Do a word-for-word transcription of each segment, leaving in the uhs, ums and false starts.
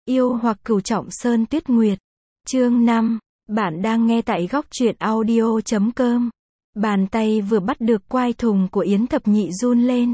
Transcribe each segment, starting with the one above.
Yêu hoặc Cửu Trọng Sơn Tuyết Nguyệt. Chương năm. Bạn đang nghe tại góc truyện audio chấm com. Bàn tay vừa bắt được quai thùng của Yến Thập Nhị run lên.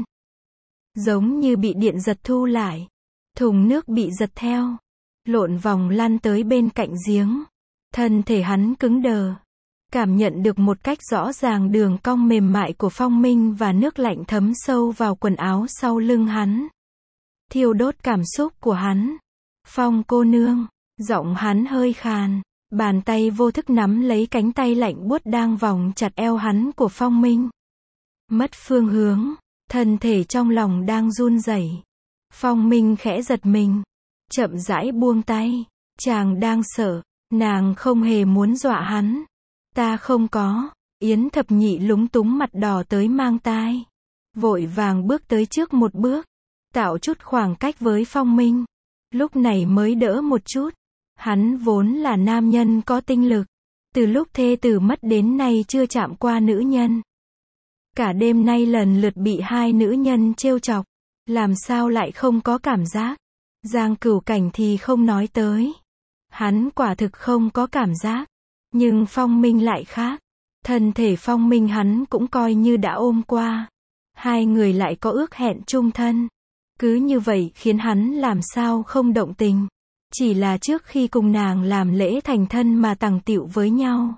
Giống như bị điện giật thu lại. Thùng nước bị giật theo. Lộn vòng lăn tới bên cạnh giếng. Thân thể hắn cứng đờ. Cảm nhận được một cách rõ ràng đường cong mềm mại của Phong Minh và nước lạnh thấm sâu vào quần áo sau lưng hắn. Thiêu đốt cảm xúc của hắn. Phong cô nương, giọng hắn hơi khàn, bàn tay vô thức nắm lấy cánh tay lạnh buốt đang vòng chặt eo hắn của Phong Minh. Mất phương hướng, thân thể trong lòng đang run rẩy. Phong Minh khẽ giật mình, chậm rãi buông tay. Chàng đang sợ, nàng không hề muốn dọa hắn. Ta không có. Yến Thập Nhị lúng túng mặt đỏ tới mang tai, vội vàng bước tới trước một bước, tạo chút khoảng cách với Phong Minh. Lúc này mới đỡ một chút. Hắn vốn là nam nhân có tinh lực. Từ lúc thê tử mất đến nay chưa chạm qua nữ nhân. Cả đêm nay lần lượt bị hai nữ nhân trêu chọc. Làm sao lại không có cảm giác. Giang Cửu Cảnh thì không nói tới. Hắn quả thực không có cảm giác. Nhưng Phong Minh lại khác. Thân thể Phong Minh hắn cũng coi như đã ôm qua. Hai người lại có ước hẹn chung thân. Cứ như vậy khiến hắn làm sao không động tình. Chỉ là trước khi cùng nàng làm lễ thành thân mà tằng tịu với nhau.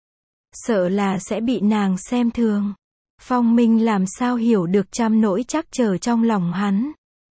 Sợ là sẽ bị nàng xem thường. Phong Minh làm sao hiểu được trăm nỗi trắc trở trong lòng hắn.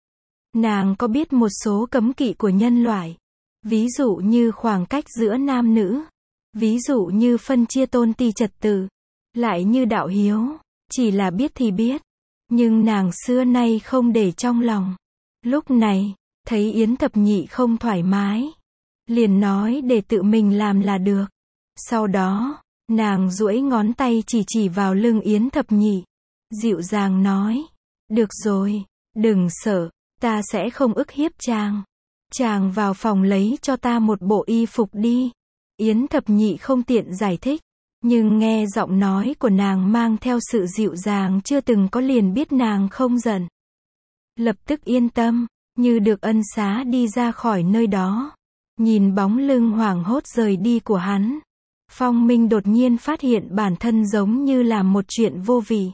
Nàng có biết một số cấm kỵ của nhân loại. Ví dụ như khoảng cách giữa nam nữ. Ví dụ như phân chia tôn ti trật tự. Lại như đạo hiếu. Chỉ là biết thì biết. Nhưng nàng xưa nay không để trong lòng. Lúc này, thấy Yến Thập Nhị không thoải mái. Liền nói để tự mình làm là được. Sau đó, nàng duỗi ngón tay chỉ chỉ vào lưng Yến Thập Nhị. Dịu dàng nói. Được rồi, đừng sợ, ta sẽ không ức hiếp chàng. Chàng vào phòng lấy cho ta một bộ y phục đi. Yến Thập Nhị không tiện giải thích. Nhưng nghe giọng nói của nàng mang theo sự dịu dàng chưa từng có liền biết nàng không giận. Lập tức yên tâm, như được ân xá đi ra khỏi nơi đó. Nhìn bóng lưng hoảng hốt rời đi của hắn. Phong Minh đột nhiên phát hiện bản thân giống như làm một chuyện vô vị.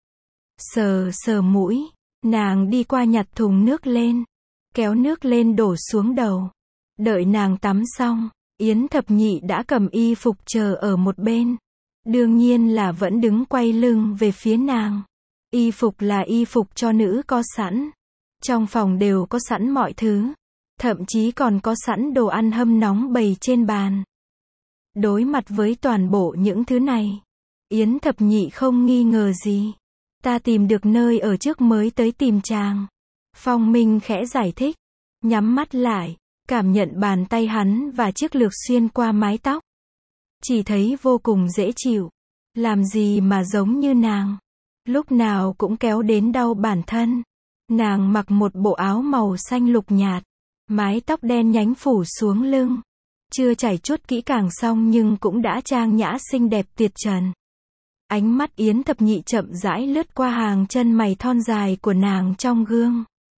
Sờ sờ mũi, nàng đi qua nhặt thùng nước lên. Kéo nước lên đổ xuống đầu. Đợi nàng tắm xong, Yến Thập Nhị đã cầm y phục chờ ở một bên. Đương nhiên là vẫn đứng quay lưng về phía nàng. Y phục là y phục cho nữ có sẵn. Trong phòng đều có sẵn mọi thứ. Thậm chí còn có sẵn đồ ăn hâm nóng bày trên bàn. Đối mặt với toàn bộ những thứ này, Yến Thập Nhị không nghi ngờ gì. Ta tìm được nơi ở trước mới tới tìm chàng. Phong Minh khẽ giải thích. Nhắm mắt lại, cảm nhận bàn tay hắn và chiếc lược xuyên qua mái tóc. Chỉ thấy vô cùng dễ chịu. Làm gì mà giống như nàng. Lúc nào cũng kéo đến đau bản thân. Nàng mặc một bộ áo màu xanh lục nhạt. Mái tóc đen nhánh phủ xuống lưng. Chưa chải chuốt kỹ càng xong nhưng cũng đã trang nhã xinh đẹp tuyệt trần. Ánh mắt Yến Thập Nhị chậm rãi lướt qua hàng chân mày thon dài của nàng trong gương.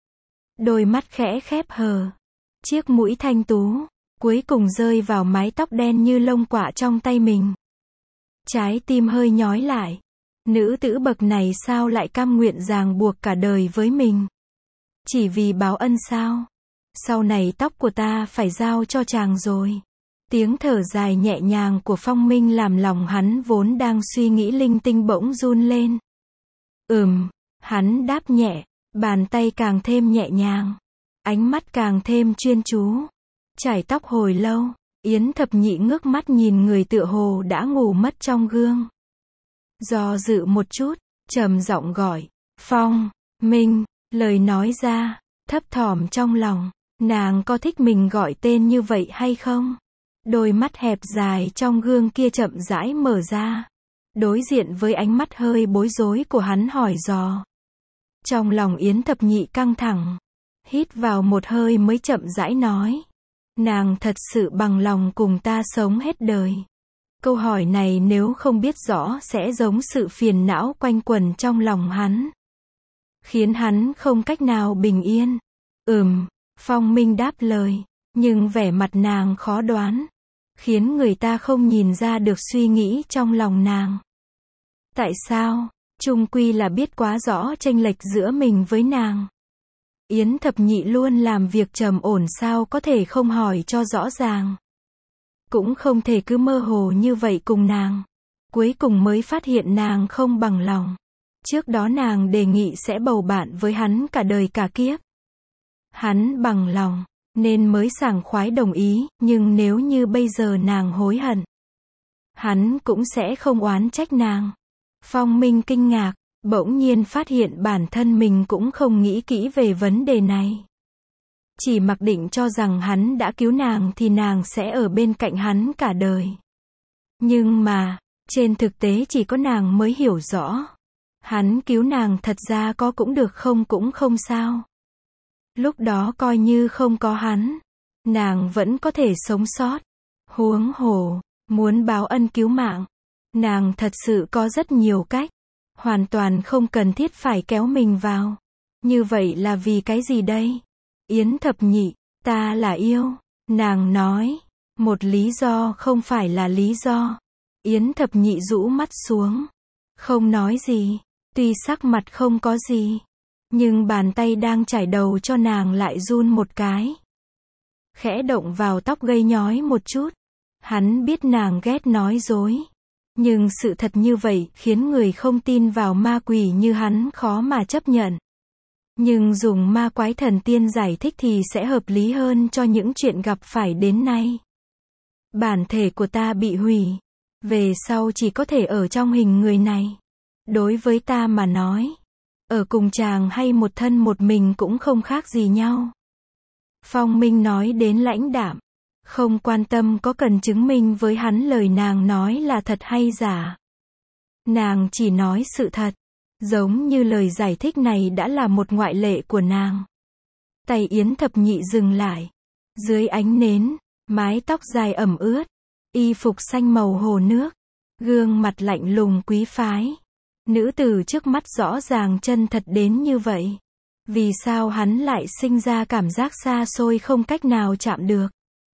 Đôi mắt khẽ khép hờ. Chiếc mũi thanh tú. Cuối cùng rơi vào mái tóc đen như lông quạ trong tay mình. Trái tim hơi nhói lại. Nữ tử bậc này sao lại cam nguyện ràng buộc cả đời với mình? Chỉ vì báo ân sao? Sau này tóc của ta phải giao cho chàng rồi. Tiếng thở dài nhẹ nhàng của Phong Minh làm lòng hắn vốn đang suy nghĩ linh tinh bỗng run lên. Ừm, hắn đáp nhẹ, bàn tay càng thêm nhẹ nhàng. Ánh mắt càng thêm chuyên chú. Chải tóc hồi lâu, Yến Thập Nhị ngước mắt nhìn người tựa hồ đã ngủ mất trong gương. Do dự một chút, trầm giọng gọi, Phong Minh, lời nói ra, thấp thỏm trong lòng, nàng có thích mình gọi tên như vậy hay không? Đôi mắt hẹp dài trong gương kia chậm rãi mở ra, đối diện với ánh mắt hơi bối rối của hắn hỏi dò. Trong lòng Yến Thập Nhị căng thẳng, hít vào một hơi mới chậm rãi nói. Nàng thật sự bằng lòng cùng ta sống hết đời. Câu hỏi này nếu không biết rõ sẽ giống sự phiền não quanh quẩn trong lòng hắn. Khiến hắn không cách nào bình yên. Ừm, Phong Minh đáp lời. Nhưng vẻ mặt nàng khó đoán, khiến người ta không nhìn ra được suy nghĩ trong lòng nàng. Tại sao? Chung quy là biết quá rõ chênh lệch giữa mình với nàng. Yến Thập Nhị luôn làm việc trầm ổn, sao có thể không hỏi cho rõ ràng. Cũng không thể cứ mơ hồ như vậy cùng nàng. Cuối cùng mới phát hiện nàng không bằng lòng. Trước đó nàng đề nghị sẽ bầu bạn với hắn cả đời cả kiếp. Hắn bằng lòng, nên mới sảng khoái đồng ý, nhưng nếu như bây giờ nàng hối hận, hắn cũng sẽ không oán trách nàng. Phong Minh kinh ngạc, bỗng nhiên phát hiện bản thân mình cũng không nghĩ kỹ về vấn đề này. Chỉ mặc định cho rằng hắn đã cứu nàng thì nàng sẽ ở bên cạnh hắn cả đời. Nhưng mà, trên thực tế chỉ có nàng mới hiểu rõ. Hắn cứu nàng thật ra có cũng được không cũng không sao. Lúc đó coi như không có hắn, nàng vẫn có thể sống sót. Huống hồ, muốn báo ân cứu mạng, nàng thật sự có rất nhiều cách. Hoàn toàn không cần thiết phải kéo mình vào. Như vậy là vì cái gì đây? Yến Thập Nhị, ta là yêu. Nàng nói, một lý do không phải là lý do. Yến Thập Nhị rũ mắt xuống, không nói gì. Tuy sắc mặt không có gì, nhưng bàn tay đang chải đầu cho nàng lại run một cái. Khẽ động vào tóc gây nhói một chút. Hắn biết nàng ghét nói dối. Nhưng sự thật như vậy khiến người không tin vào ma quỷ như hắn khó mà chấp nhận. Nhưng dùng ma quái thần tiên giải thích thì sẽ hợp lý hơn cho những chuyện gặp phải đến nay. Bản thể của ta bị hủy. Về sau chỉ có thể ở trong hình người này. Đối với ta mà nói, ở cùng chàng hay một thân một mình cũng không khác gì nhau. Phong Minh nói đến lãnh đạm, không quan tâm có cần chứng minh với hắn lời nàng nói là thật hay giả. Nàng chỉ nói sự thật, giống như lời giải thích này đã là một ngoại lệ của nàng. Tay Yến Thập Nhị dừng lại. Dưới ánh nến, mái tóc dài ẩm ướt, y phục xanh màu hồ nước, gương mặt lạnh lùng quý phái. Nữ tử trước mắt rõ ràng chân thật đến như vậy. Vì sao hắn lại sinh ra cảm giác xa xôi không cách nào chạm được?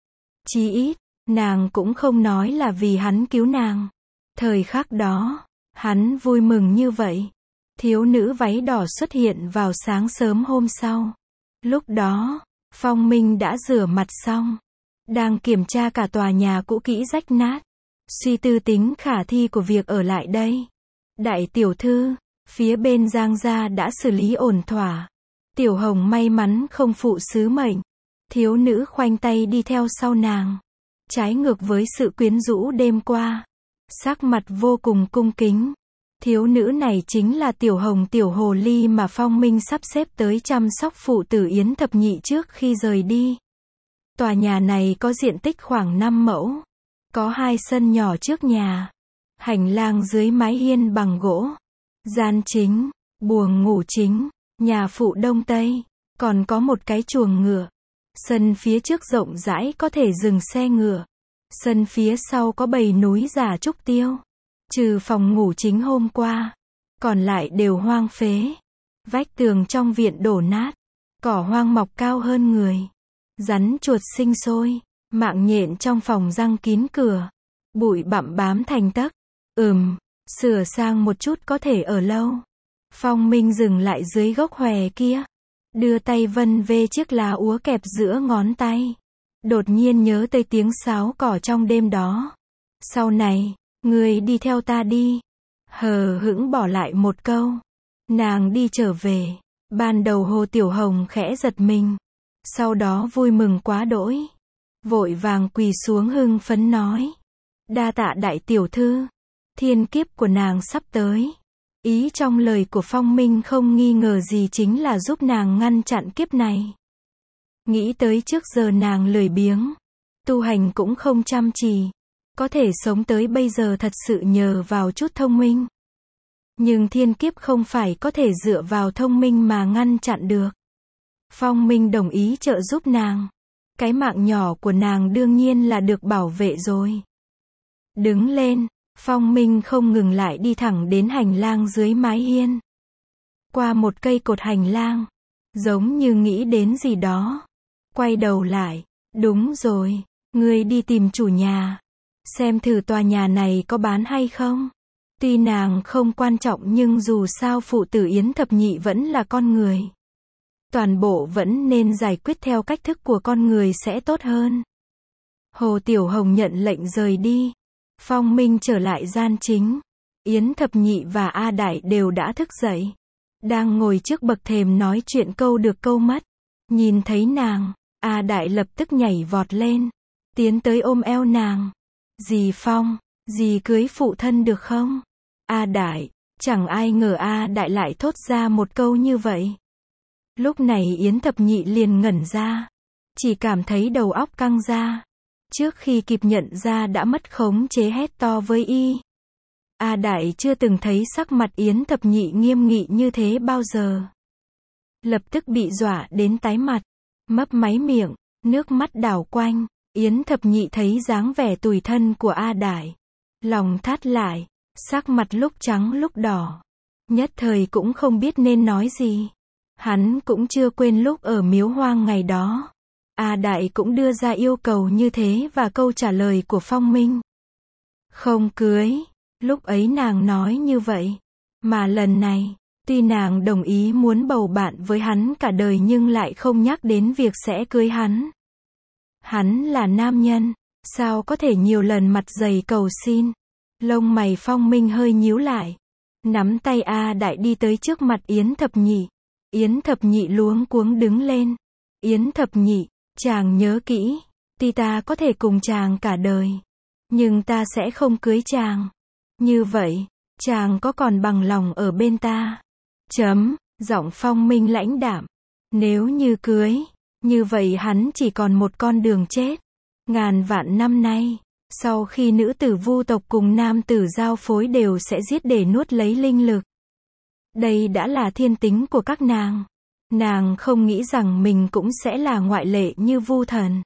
Chí ít, nàng cũng không nói là vì hắn cứu nàng. Thời khắc đó, hắn vui mừng như vậy. Thiếu nữ váy đỏ xuất hiện vào sáng sớm hôm sau. Lúc đó, Phong Minh đã rửa mặt xong, đang kiểm tra cả tòa nhà cũ kỹ rách nát, suy tư tính khả thi của việc ở lại đây. Đại tiểu thư, phía bên Giang gia đã xử lý ổn thỏa. Tiểu Hồng may mắn không phụ sứ mệnh. Thiếu nữ khoanh tay đi theo sau nàng. Trái ngược với sự quyến rũ đêm qua. Sắc mặt vô cùng cung kính. Thiếu nữ này chính là Tiểu Hồng tiểu hồ ly mà Phong Minh sắp xếp tới chăm sóc phụ tử Yến Thập Nhị trước khi rời đi. Tòa nhà này có diện tích khoảng năm mẫu. Có hai sân nhỏ trước nhà. Hành lang dưới mái hiên bằng gỗ. Gian chính, buồng ngủ chính, nhà phụ đông tây. Còn có một cái chuồng ngựa. Sân phía trước rộng rãi có thể dừng xe ngựa. Sân phía sau có bầy núi giả trúc tiêu. Trừ phòng ngủ chính hôm qua, còn lại đều hoang phế. Vách tường trong viện đổ nát. Cỏ hoang mọc cao hơn người. Rắn chuột sinh sôi. Mạng nhện trong phòng răng kín cửa. Bụi bặm bám thành tấc. Ừm, sửa sang một chút có thể ở lâu. Phong Minh dừng lại dưới gốc hòe kia. Đưa tay vân vê chiếc lá úa kẹp giữa ngón tay. Đột nhiên nhớ tới tiếng sáo cỏ trong đêm đó. Sau này, người đi theo ta đi. Hờ hững bỏ lại một câu. Nàng đi trở về. Ban đầu Hồ Tiểu Hồng khẽ giật mình. Sau đó vui mừng quá đỗi. Vội vàng quỳ xuống hưng phấn nói. Đa tạ đại tiểu thư. Thiên kiếp của nàng sắp tới. Ý trong lời của Phong Minh không nghi ngờ gì chính là giúp nàng ngăn chặn kiếp này. Nghĩ tới trước giờ nàng lười biếng. Tu hành cũng không chăm chỉ. Có thể sống tới bây giờ thật sự nhờ vào chút thông minh. Nhưng thiên kiếp không phải có thể dựa vào thông minh mà ngăn chặn được. Phong Minh đồng ý trợ giúp nàng. Cái mạng nhỏ của nàng đương nhiên là được bảo vệ rồi. Đứng lên, Phong Minh không ngừng lại đi thẳng đến hành lang dưới mái hiên. Qua một cây cột hành lang, giống như nghĩ đến gì đó. Quay đầu lại, Đúng rồi, ngươi đi tìm chủ nhà. Xem thử tòa nhà này có bán hay không. Tuy nàng không quan trọng nhưng dù sao phụ tử Yến Thập Nhị vẫn là con người. Toàn bộ vẫn nên giải quyết theo cách thức của con người sẽ tốt hơn. Hồ Tiểu Hồng nhận lệnh rời đi. Phong Minh trở lại gian chính. Yến Thập Nhị và A Đại đều đã thức dậy. Đang ngồi trước bậc thềm nói chuyện câu được câu mất. Nhìn thấy nàng, A Đại lập tức nhảy vọt lên. Tiến tới ôm eo nàng. Dì Phong, dì cưới phụ thân được không? A Đại, chẳng ai ngờ A Đại lại thốt ra một câu như vậy. Lúc này Yến Thập Nhị liền ngẩn ra. Chỉ cảm thấy đầu óc căng ra. Trước khi kịp nhận ra đã mất khống chế hét to với y. A Đại chưa từng thấy sắc mặt Yến Thập Nhị nghiêm nghị như thế bao giờ. Lập tức bị dọa đến tái mặt, mấp máy miệng, nước mắt đảo quanh. Yến Thập Nhị thấy dáng vẻ tủi thân của A Đại. Lòng thắt lại, sắc mặt lúc trắng lúc đỏ. Nhất thời cũng không biết nên nói gì. Hắn cũng chưa quên lúc ở Miếu Hoang ngày đó. A Đại cũng đưa ra yêu cầu như thế và câu trả lời của Phong Minh. Không cưới. Lúc ấy nàng nói như vậy. Mà lần này, tuy nàng đồng ý muốn bầu bạn với hắn cả đời nhưng lại không nhắc đến việc sẽ cưới hắn. Hắn là nam nhân, sao có thể nhiều lần mặt dày cầu xin. Lông mày Phong Minh hơi nhíu lại. Nắm tay A Đại đi tới trước mặt Yến Thập Nhị. Yến Thập Nhị luống cuống đứng lên. Yến Thập Nhị, chàng nhớ kỹ, tuy ta có thể cùng chàng cả đời, nhưng ta sẽ không cưới chàng. Như vậy, chàng có còn bằng lòng ở bên ta? Chấm, giọng Phong Minh lãnh đạm. Nếu như cưới, như vậy hắn chỉ còn một con đường chết. Ngàn vạn năm nay, sau khi nữ tử Vu tộc cùng nam tử giao phối đều sẽ giết để nuốt lấy linh lực. Đây đã là thiên tính của các nàng. Nàng không nghĩ rằng mình cũng sẽ là ngoại lệ như Vu thần.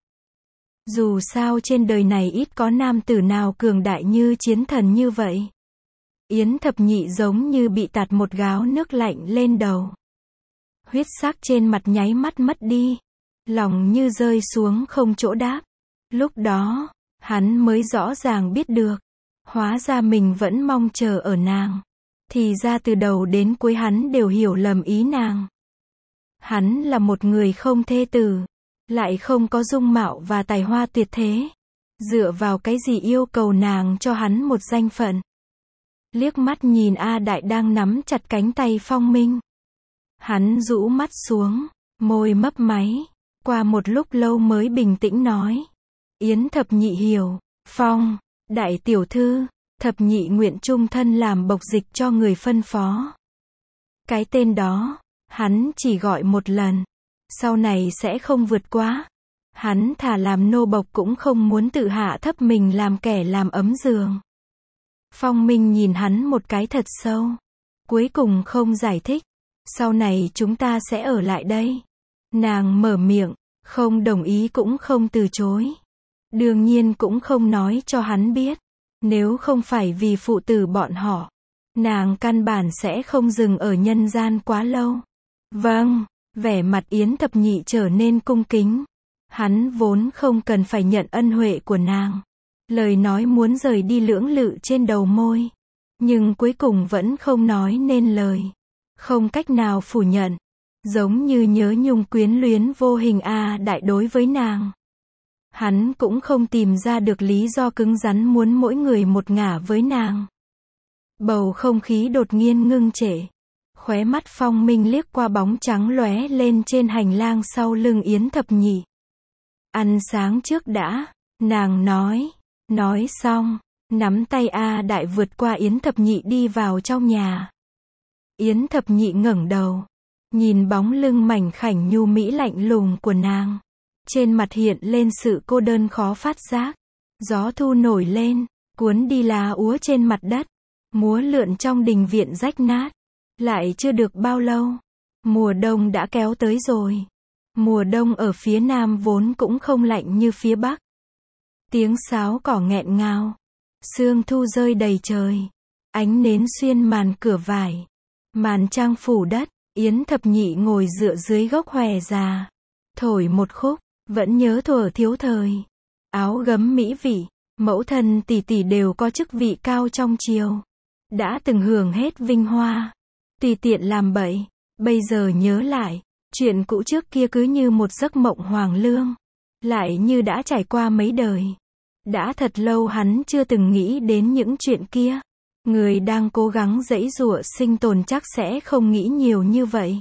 Dù sao trên đời này ít có nam tử nào cường đại như chiến thần như vậy. Yến Thập Nhị giống như bị tạt một gáo nước lạnh lên đầu. Huyết sắc trên mặt nháy mắt mất đi. Lòng như rơi xuống không chỗ đáp. Lúc đó, hắn mới rõ ràng biết được. Hóa ra mình vẫn mong chờ ở nàng. Thì ra từ đầu đến cuối hắn đều hiểu lầm ý nàng. Hắn là một người không thê tử, lại không có dung mạo và tài hoa tuyệt thế. Dựa vào cái gì yêu cầu nàng cho hắn một danh phận? Liếc mắt nhìn A Đại đang nắm chặt cánh tay Phong Minh. Hắn rũ mắt xuống, môi mấp máy. Qua một lúc lâu mới bình tĩnh nói. Yến Thập Nhị hiểu. Phong, đại tiểu thư, Thập Nhị nguyện chung thân làm bộc dịch cho người phân phó. Cái tên đó, hắn chỉ gọi một lần. Sau này sẽ không vượt quá. Hắn thà làm nô bộc cũng không muốn tự hạ thấp mình làm kẻ làm ấm giường. Phong Minh nhìn hắn một cái thật sâu. Cuối cùng không giải thích. Sau này chúng ta sẽ ở lại đây. Nàng mở miệng, không đồng ý cũng không từ chối. Đương nhiên cũng không nói cho hắn biết. Nếu không phải vì phụ tử bọn họ, nàng căn bản sẽ không dừng ở nhân gian quá lâu. Vâng, vẻ mặt Yến Thập Nhị trở nên cung kính. Hắn vốn không cần phải nhận ân huệ của nàng. Lời nói muốn rời đi lưỡng lự trên đầu môi. Nhưng cuối cùng vẫn không nói nên lời. Không cách nào phủ nhận. Giống như nhớ nhung quyến luyến vô hình A Đại đối với nàng. Hắn cũng không tìm ra được lý do cứng rắn muốn mỗi người một ngả với nàng. Bầu không khí đột nhiên ngưng trệ. Khóe mắt Phong Minh liếc qua bóng trắng lóe lên trên hành lang sau lưng Yến Thập Nhị. Ăn sáng trước đã, nàng nói. Nói xong, nắm tay A Đại vượt qua Yến Thập Nhị đi vào trong nhà. Yến Thập Nhị ngẩng đầu, nhìn bóng lưng mảnh khảnh nhu mỹ lạnh lùng của nàng. Trên mặt hiện lên sự cô đơn khó phát giác. Gió thu nổi lên, cuốn đi lá úa trên mặt đất, múa lượn trong đình viện rách nát. Lại chưa được bao lâu, mùa đông đã kéo tới rồi. Mùa đông ở phía nam vốn cũng không lạnh như phía bắc. Tiếng sáo cỏ nghẹn ngào, sương thu rơi đầy trời, ánh nến xuyên màn cửa vải, màn trăng phủ đất. Yến Thập Nhị ngồi dựa dưới gốc hòe già, thổi một khúc, Vẫn nhớ thuở thiếu thời. Áo gấm mỹ vị, mẫu thân tỷ tỷ đều có chức vị cao trong triều. Đã từng hưởng hết vinh hoa. Tùy tiện làm bậy. Bây giờ nhớ lại, chuyện cũ trước kia cứ như một giấc mộng hoang lương. Lại như đã trải qua mấy đời. Đã thật lâu hắn chưa từng nghĩ đến những chuyện kia. Người đang cố gắng giãy giụa sinh tồn chắc sẽ không nghĩ nhiều như vậy.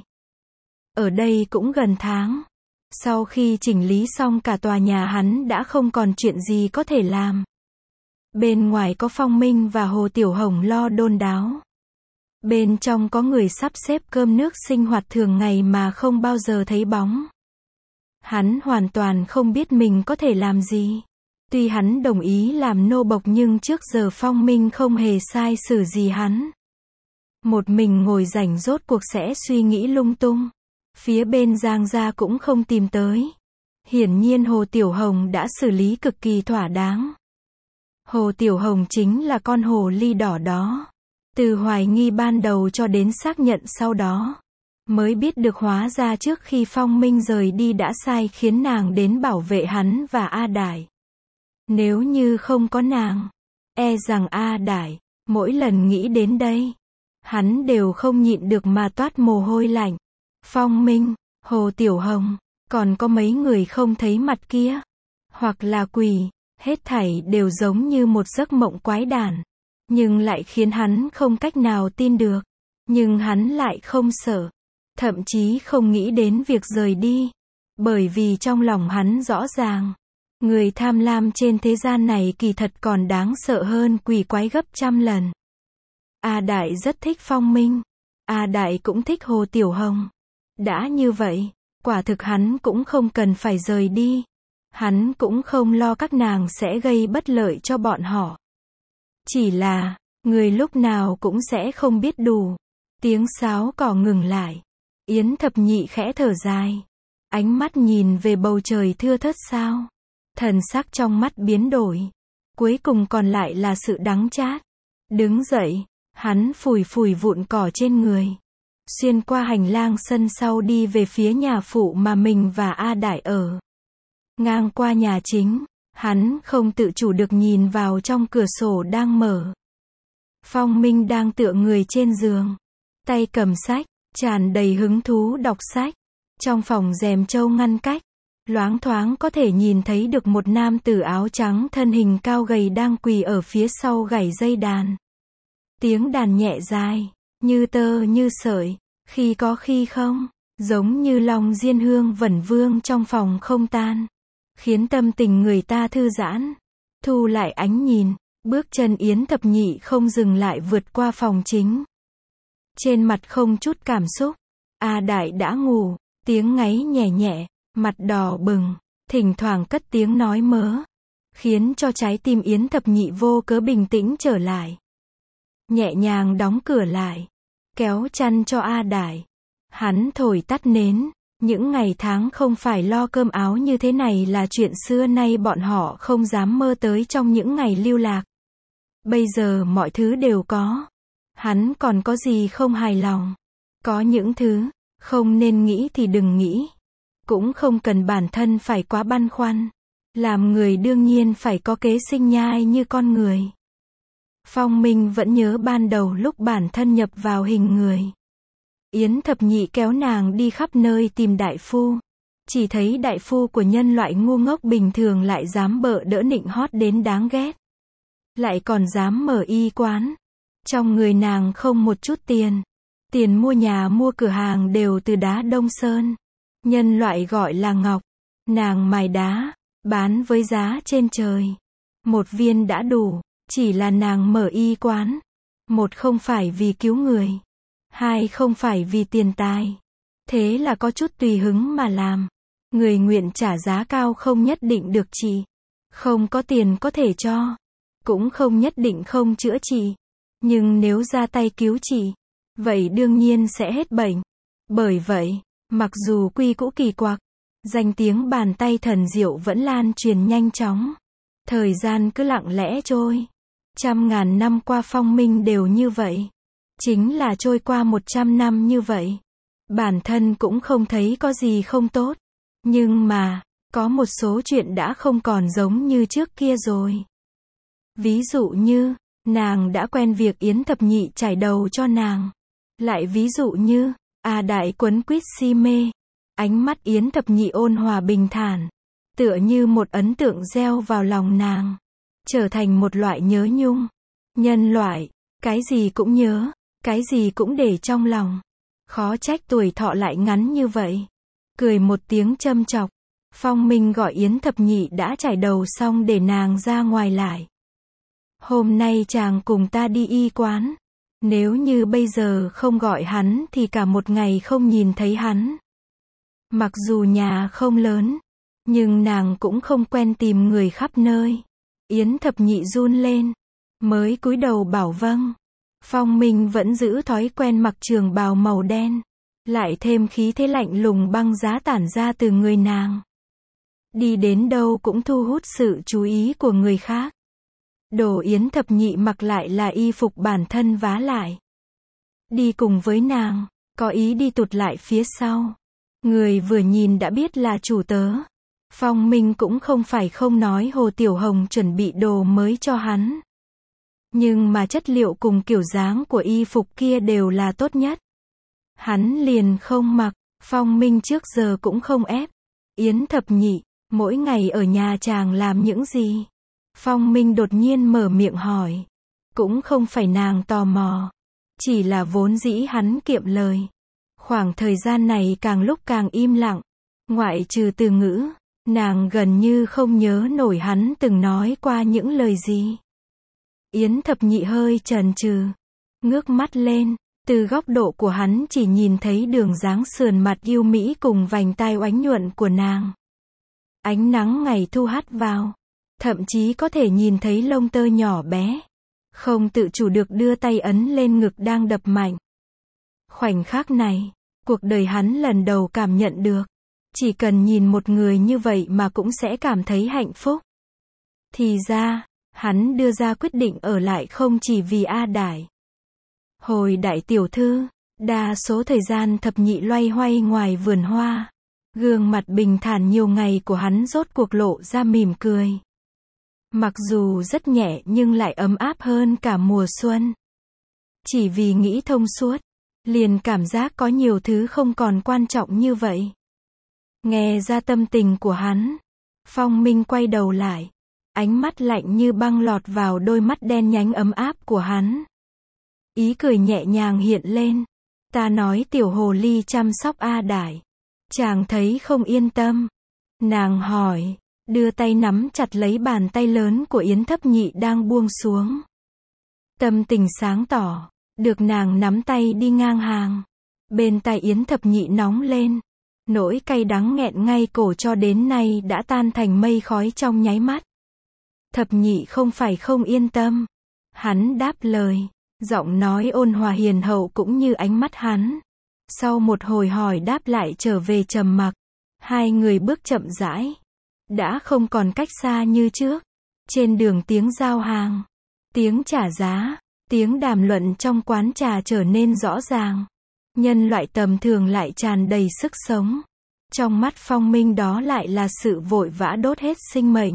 Ở đây cũng gần tháng. Sau khi chỉnh lý xong cả tòa nhà hắn đã không còn chuyện gì có thể làm. Bên ngoài có Phong Minh và Hồ Tiểu Hồng lo đôn đáo. Bên trong có người sắp xếp cơm nước sinh hoạt thường ngày mà không bao giờ thấy bóng. Hắn hoàn toàn không biết mình có thể làm gì. Tuy hắn đồng ý làm nô bộc nhưng trước giờ Phong Minh không hề sai xử gì hắn. Một mình ngồi rảnh rốt cuộc sẽ suy nghĩ lung tung. Phía bên Giang gia cũng không tìm tới. Hiển nhiên Hồ Tiểu Hồng đã xử lý cực kỳ thỏa đáng. Hồ Tiểu Hồng chính là con hồ ly đỏ đó. Từ hoài nghi ban đầu cho đến xác nhận sau đó. Mới biết được hóa ra trước khi Phong Minh rời đi đã sai khiến nàng đến bảo vệ hắn và A Đại. Nếu như không có nàng, e rằng A Đại, mỗi lần nghĩ đến đây, hắn đều không nhịn được mà toát mồ hôi lạnh. Phong Minh, Hồ Tiểu Hồng, còn có mấy người không thấy mặt kia. Hoặc là quỷ, hết thảy đều giống như một giấc mộng quái đản. Nhưng lại khiến hắn không cách nào tin được. Nhưng hắn lại không sợ. Thậm chí không nghĩ đến việc rời đi. Bởi vì trong lòng hắn rõ ràng. Người tham lam trên thế gian này kỳ thật còn đáng sợ hơn quỷ quái gấp trăm lần. A Đại rất thích Phong Minh. A Đại cũng thích Hồ Tiểu Hồng. Đã như vậy, quả thực hắn cũng không cần phải rời đi. Hắn cũng không lo các nàng sẽ gây bất lợi cho bọn họ. Chỉ là, người lúc nào cũng sẽ không biết đủ. Tiếng sáo cỏ ngừng lại. Yến Thập Nhị khẽ thở dài. Ánh mắt nhìn về bầu trời thưa thớt sao. Thần sắc trong mắt biến đổi. Cuối cùng còn lại là sự đắng chát. Đứng dậy, hắn phủi phủi vụn cỏ trên người. Xuyên qua hành lang sân sau đi về phía nhà phụ mà mình và A Đại ở. Ngang qua nhà chính, hắn không tự chủ được nhìn vào trong cửa sổ đang mở. Phong Minh đang tựa người trên giường. Tay cầm sách, tràn đầy hứng thú đọc sách. Trong phòng rèm trâu ngăn cách. Loáng thoáng có thể nhìn thấy được một nam tử áo trắng thân hình cao gầy đang quỳ ở phía sau gảy dây đàn. Tiếng đàn nhẹ dài, như tơ như sợi, khi có khi không, giống như lòng diên hương vẩn vương trong phòng không tan, khiến tâm tình người ta thư giãn. Thu lại ánh nhìn, bước chân Yến Thập Nhị không dừng lại vượt qua phòng chính. Trên mặt không chút cảm xúc. A Đại đã ngủ, tiếng ngáy nhẹ nhẹ, mặt đỏ bừng, thỉnh thoảng cất tiếng nói mớ, khiến cho trái tim Yến Thập Nhị vô cớ bình tĩnh trở lại. Nhẹ nhàng đóng cửa lại, kéo chăn cho A Đại. Hắn thổi tắt nến. Những ngày tháng không phải lo cơm áo như thế này là chuyện xưa nay bọn họ không dám mơ tới trong những ngày lưu lạc. Bây giờ mọi thứ đều có. Hắn còn có gì không hài lòng. Có những thứ, không nên nghĩ thì đừng nghĩ. Cũng không cần bản thân phải quá băn khoăn. Làm người đương nhiên phải có kế sinh nhai như con người. Phong Minh vẫn nhớ ban đầu lúc bản thân nhập vào hình người. Yến Thập Nhị kéo nàng đi khắp nơi tìm đại phu. Chỉ thấy đại phu của nhân loại ngu ngốc bình thường lại dám bợ đỡ nịnh hót đến đáng ghét. Lại còn dám mở y quán. Trong người nàng không một chút tiền. Tiền mua nhà mua cửa hàng đều từ đá Đông Sơn. Nhân loại gọi là ngọc. Nàng mài đá, bán với giá trên trời. Một viên đã đủ, chỉ là nàng mở y quán. Một không phải vì cứu người. Hai không phải vì tiền tài. Thế là có chút tùy hứng mà làm. Người nguyện trả giá cao không nhất định được trị. Không có tiền có thể cho. Cũng không nhất định không chữa trị. Nhưng nếu ra tay cứu trị, vậy đương nhiên sẽ hết bệnh. Bởi vậy, mặc dù quy cũ kỳ quặc, danh tiếng bàn tay thần diệu vẫn lan truyền nhanh chóng. Thời gian cứ lặng lẽ trôi. Trăm ngàn năm qua Phong Minh đều như vậy. Chính là trôi qua một trăm năm như vậy. Bản thân cũng không thấy có gì không tốt. Nhưng mà, Có một số chuyện đã không còn giống như trước kia rồi. Ví dụ như, nàng đã quen việc Yến Thập Nhị chải đầu cho nàng. Lại ví dụ như, A Đại quấn quýt si mê. Ánh mắt Yến Thập Nhị ôn hòa bình thản. Tựa như một ấn tượng gieo vào lòng nàng. Trở thành một loại nhớ nhung. Nhân loại, cái gì cũng nhớ, cái gì cũng để trong lòng. Khó trách tuổi thọ lại ngắn như vậy. Cười một tiếng châm chọc. Phong Minh gọi Yến Thập Nhị đã chải đầu xong để nàng ra ngoài lại. Hôm nay chàng cùng ta đi y quán. Nếu như bây giờ không gọi hắn thì cả một ngày không nhìn thấy hắn. Mặc dù nhà không lớn, nhưng nàng cũng không quen tìm người khắp nơi. Yến Thập Nhị run lên, mới cúi đầu bảo vâng. Phong Minh vẫn giữ thói quen mặc trường bào màu đen, lại thêm khí thế lạnh lùng băng giá tản ra từ người nàng. Đi đến đâu cũng thu hút sự chú ý của người khác. Đồ Yến Thập Nhị mặc lại là y phục bản thân vá lại. Đi cùng với nàng, có ý đi tụt lại phía sau. Người vừa nhìn đã biết là chủ tớ. Phong Minh cũng không phải không nói Hồ Tiểu Hồng chuẩn bị đồ mới cho hắn. Nhưng mà chất liệu cùng kiểu dáng của y phục kia đều là tốt nhất. Hắn liền không mặc. Phong Minh trước giờ cũng không ép. Yến Thập Nhị, mỗi ngày ở nhà chàng làm những gì? Phong Minh đột nhiên mở miệng hỏi. Cũng không phải nàng tò mò. Chỉ là vốn dĩ hắn kiệm lời. Khoảng thời gian này càng lúc càng im lặng. Ngoại trừ từ ngữ, nàng gần như không nhớ nổi hắn từng nói qua những lời gì. Yến Thập Nhị hơi chần chừ, ngước mắt lên, từ góc độ của hắn chỉ nhìn thấy đường dáng sườn mặt yêu mỹ cùng vành tai oánh nhuận của nàng. Ánh nắng ngày thu hắt vào, thậm chí có thể nhìn thấy lông tơ nhỏ bé. Không tự chủ được đưa tay ấn lên ngực đang đập mạnh. Khoảnh khắc này, cuộc đời hắn lần đầu cảm nhận được. Chỉ cần nhìn một người như vậy mà cũng sẽ cảm thấy hạnh phúc. Thì ra, hắn đưa ra quyết định ở lại không chỉ vì A Đại. Hồi đại tiểu thư, đa số thời gian Thập Nhị loay hoay ngoài vườn hoa. Gương mặt bình thản nhiều ngày của hắn rốt cuộc lộ ra mỉm cười. Mặc dù rất nhẹ nhưng lại ấm áp hơn cả mùa xuân. Chỉ vì nghĩ thông suốt, liền cảm giác có nhiều thứ không còn quan trọng như vậy. Nghe ra tâm tình của hắn, Phong Minh quay đầu lại. Ánh mắt lạnh như băng lọt vào đôi mắt đen nhánh ấm áp của hắn. Ý cười nhẹ nhàng hiện lên. Ta nói tiểu hồ ly chăm sóc A Đại. Chàng thấy không yên tâm. Nàng hỏi, đưa tay nắm chặt lấy bàn tay lớn của Yến Thập Nhị đang buông xuống. Tâm tình sáng tỏ, được nàng nắm tay đi ngang hàng. Bên tai Yến Thập Nhị nóng lên. Nỗi cay đắng nghẹn ngay cổ cho đến nay đã tan thành mây khói trong nháy mắt. Thập Nhị không phải không yên tâm. Hắn đáp lời, giọng nói ôn hòa hiền hậu cũng như ánh mắt hắn. Sau một hồi hỏi đáp lại trở về trầm mặc. Hai người bước chậm rãi. Đã không còn cách xa như trước. Trên đường tiếng giao hàng, tiếng trả giá, tiếng đàm luận trong quán trà trở nên rõ ràng. Nhân loại tầm thường lại tràn đầy sức sống. Trong mắt Phong Minh đó lại là sự vội vã đốt hết sinh mệnh.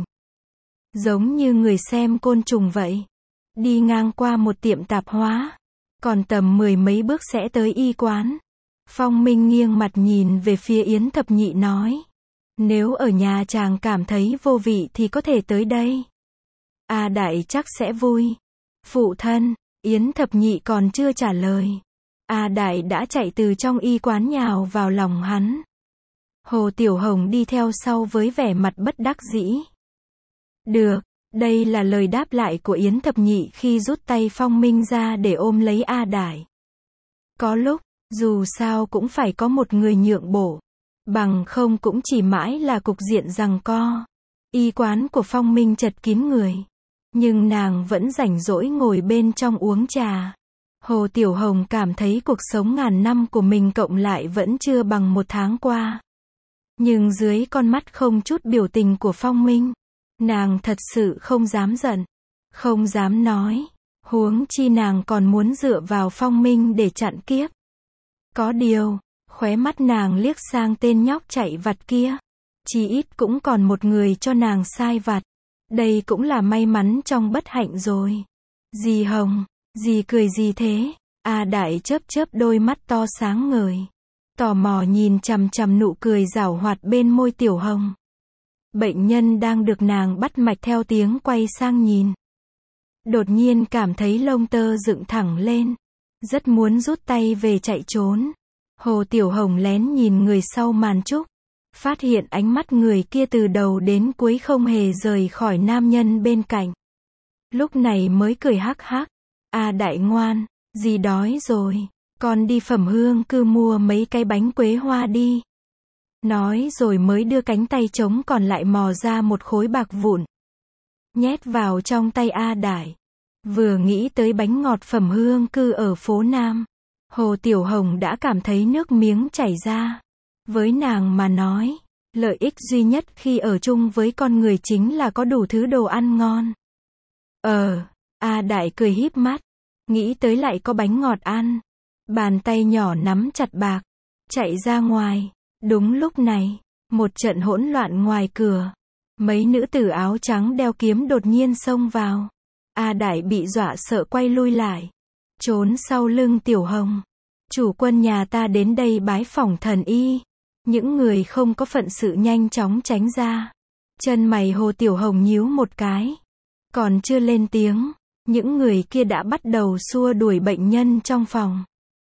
Giống như người xem côn trùng vậy. Đi ngang qua một tiệm tạp hóa. Còn tầm mười mấy bước sẽ tới y quán. Phong Minh nghiêng mặt nhìn về phía Yến Thập Nhị nói. Nếu ở nhà chàng cảm thấy vô vị thì có thể tới đây. A Đại chắc sẽ vui. Phụ thân, Yến Thập Nhị còn chưa trả lời. A Đại đã chạy từ trong y quán nhào vào lòng hắn. Hồ Tiểu Hồng đi theo sau với vẻ mặt bất đắc dĩ. Được, đây là lời đáp lại của Yến Thập Nhị khi rút tay Phong Minh ra để ôm lấy A Đại. Có lúc, dù sao cũng phải có một người nhượng bộ. Bằng không cũng chỉ mãi là cục diện giằng co. Y quán của Phong Minh chật kín người. Nhưng nàng vẫn rảnh rỗi ngồi bên trong uống trà. Hồ Tiểu Hồng cảm thấy cuộc sống ngàn năm của mình cộng lại vẫn chưa bằng một tháng qua. Nhưng dưới con mắt không chút biểu tình của Phong Minh, nàng thật sự không dám giận, không dám nói. Huống chi nàng còn muốn dựa vào Phong Minh để chặn kiếp. Có điều, khóe mắt nàng liếc sang tên nhóc chạy vặt kia. Chí ít cũng còn một người cho nàng sai vặt. Đây cũng là may mắn trong bất hạnh rồi. Dì Hồng, dì cười gì thế? A Đại chớp chớp đôi mắt to sáng ngời. Tò mò nhìn chằm chằm nụ cười giảo hoạt bên môi Tiểu Hồng. Bệnh nhân đang được nàng bắt mạch theo tiếng quay sang nhìn. Đột nhiên cảm thấy lông tơ dựng thẳng lên. Rất muốn rút tay về chạy trốn. Hồ Tiểu Hồng lén nhìn người sau màn trúc. Phát hiện ánh mắt người kia từ đầu đến cuối không hề rời khỏi nam nhân bên cạnh. Lúc này mới cười hắc hắc. A Đại ngoan, dì đói rồi. Con đi Phẩm Hương Cư mua mấy cái bánh quế hoa đi. Nói rồi mới đưa cánh tay trống còn lại mò ra một khối bạc vụn. Nhét vào trong tay A Đại. Vừa nghĩ tới bánh ngọt Phẩm Hương Cư ở phố Nam. Hồ Tiểu Hồng đã cảm thấy nước miếng chảy ra. Với nàng mà nói, lợi ích duy nhất khi ở chung với con người chính là có đủ thứ đồ ăn ngon. Ờ, A Đại cười híp mắt. Nghĩ tới lại có bánh ngọt ăn. Bàn tay nhỏ nắm chặt bạc. Chạy ra ngoài. Đúng lúc này, một trận hỗn loạn ngoài cửa. Mấy nữ tử áo trắng đeo kiếm đột nhiên xông vào. A Đại bị dọa sợ quay lui lại. Trốn sau lưng Tiểu Hồng. Chủ quân nhà ta đến đây bái phỏng thần y. Những người không có phận sự nhanh chóng tránh ra. Chân mày Hồ Tiểu Hồng nhíu một cái. Còn chưa lên tiếng, những người kia đã bắt đầu xua đuổi bệnh nhân trong phòng.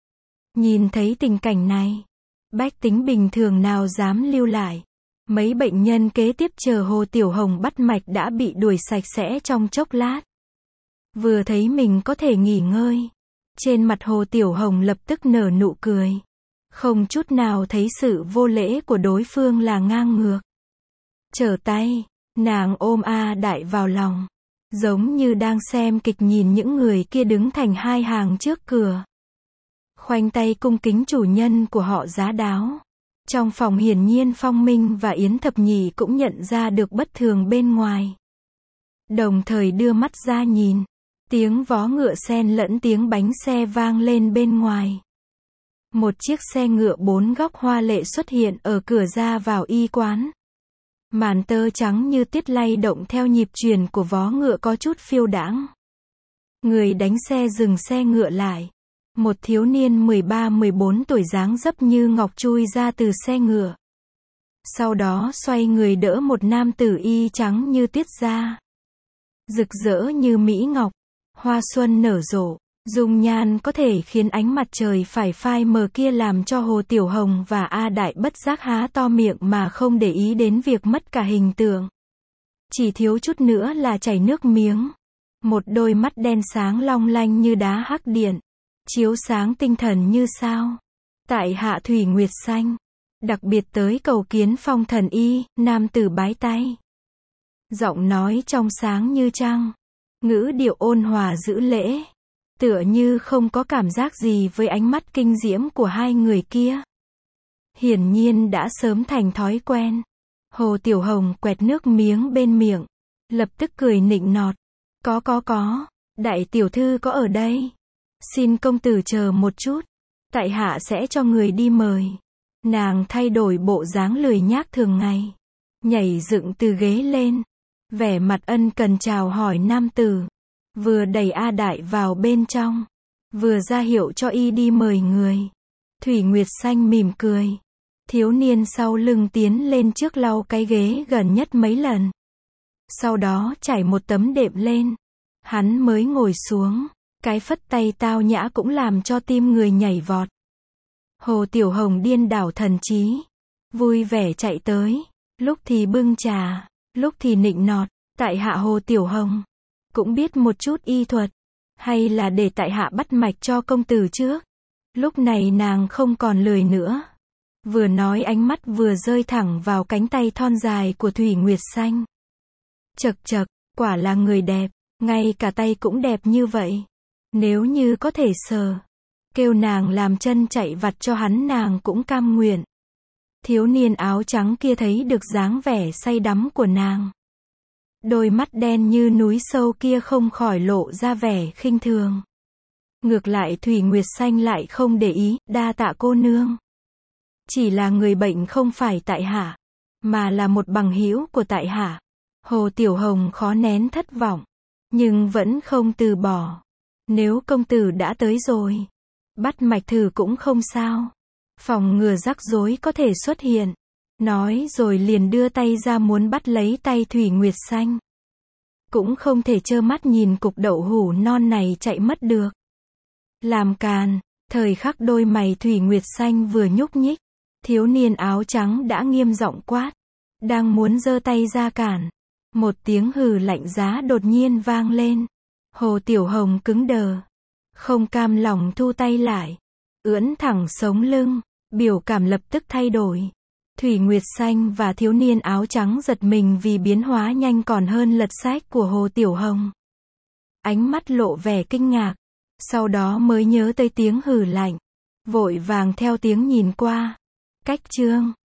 Nhìn thấy tình cảnh này, bách tính bình thường nào dám lưu lại. Mấy bệnh nhân kế tiếp chờ Hồ Tiểu Hồng bắt mạch đã bị đuổi sạch sẽ trong chốc lát. Vừa thấy mình có thể nghỉ ngơi, trên mặt Hồ Tiểu Hồng lập tức nở nụ cười. Không chút nào thấy sự vô lễ của đối phương là ngang ngược. Trở tay, nàng ôm A Đại vào lòng. Giống như đang xem kịch nhìn những người kia đứng thành hai hàng trước cửa. Khoanh tay cung kính chủ nhân của họ giá đáo. Trong phòng hiển nhiên Phong Minh và Yến Thập Nhị cũng nhận ra được bất thường bên ngoài. Đồng thời đưa mắt ra nhìn. Tiếng vó ngựa xen lẫn tiếng bánh xe vang lên bên ngoài. Một chiếc xe ngựa bốn góc hoa lệ xuất hiện ở cửa ra vào y quán. Màn tơ trắng như tiết lay động theo nhịp chuyển của vó ngựa có chút phiêu đãng. Người đánh xe dừng xe ngựa lại. Một thiếu niên mười ba mười bốn tuổi dáng dấp như ngọc chui ra từ xe ngựa. Sau đó xoay người đỡ một nam tử y trắng như tuyết ra. Rực rỡ như mỹ ngọc, hoa xuân nở rộ. Dung nhan có thể khiến ánh mặt trời phải phai mờ kia làm cho Hồ Tiểu Hồng và A Đại bất giác há to miệng mà không để ý đến việc mất cả hình tượng. Chỉ thiếu chút nữa là chảy nước miếng. Một đôi mắt đen sáng long lanh như đá hắc điện. Chiếu sáng tinh thần như sao. Tại hạ Thủy Nguyệt Xanh. Đặc biệt tới cầu kiến Phong thần y, nam tử bái tay. Giọng nói trong sáng như trăng. Ngữ điệu ôn hòa giữ lễ. Tựa như không có cảm giác gì với ánh mắt kinh diễm của hai người kia. Hiển nhiên đã sớm thành thói quen. Hồ Tiểu Hồng quẹt nước miếng bên miệng. Lập tức cười nịnh nọt. Có có có, đại tiểu thư có ở đây. Xin công tử chờ một chút. Tại hạ sẽ cho người đi mời. Nàng thay đổi bộ dáng lười nhác thường ngày. Nhảy dựng từ ghế lên. Vẻ mặt ân cần chào hỏi nam tử. Vừa đẩy A Đại vào bên trong. Vừa ra hiệu cho y đi mời người. Thủy Nguyệt Xanh mỉm cười. Thiếu niên sau lưng tiến lên trước lau cái ghế gần nhất mấy lần. Sau đó trải một tấm đệm lên. Hắn mới ngồi xuống. Cái phất tay tao nhã cũng làm cho tim người nhảy vọt. Hồ Tiểu Hồng điên đảo thần trí. Vui vẻ chạy tới. Lúc thì bưng trà. Lúc thì nịnh nọt. Tại hạ Hồ Tiểu Hồng. Cũng biết một chút y thuật. Hay là để tại hạ bắt mạch cho công tử trước. Lúc này nàng không còn lười nữa. Vừa nói ánh mắt vừa rơi thẳng vào cánh tay thon dài của Thủy Nguyệt Xanh. Chật chật, quả là người đẹp. Ngay cả tay cũng đẹp như vậy. Nếu như có thể sờ. Kêu nàng làm chân chạy vặt cho hắn nàng cũng cam nguyện. Thiếu niên áo trắng kia thấy được dáng vẻ say đắm của nàng. Đôi mắt đen như núi sâu kia không khỏi lộ ra vẻ khinh thường. Ngược lại Thủy Nguyệt Xanh lại không để ý, đa tạ cô nương. Chỉ là người bệnh không phải tại hạ, mà là một bằng hữu của tại hạ. Hồ Tiểu Hồng khó nén thất vọng, nhưng vẫn không từ bỏ. Nếu công tử đã tới rồi, bắt mạch thử cũng không sao. Phòng ngừa rắc rối có thể xuất hiện. Nói rồi liền đưa tay ra muốn bắt lấy tay Thủy Nguyệt Xanh. Cũng không thể trơ mắt nhìn cục đậu hũ non này chạy mất được. Làm càn, thời khắc đôi mày Thủy Nguyệt Xanh vừa nhúc nhích, thiếu niên áo trắng đã nghiêm giọng quát. Đang muốn giơ tay ra cản. Một tiếng hừ lạnh giá đột nhiên vang lên. Hồ Tiểu Hồng cứng đờ. Không cam lòng thu tay lại. Ưỡn thẳng sống lưng, biểu cảm lập tức thay đổi. Thủy Nguyệt Xanh và thiếu niên áo trắng giật mình vì biến hóa nhanh còn hơn lật sách của Hồ Tiểu Hồng. Ánh mắt lộ vẻ kinh ngạc. Sau đó mới nhớ tới tiếng hừ lạnh. Vội vàng theo tiếng nhìn qua. Cách chương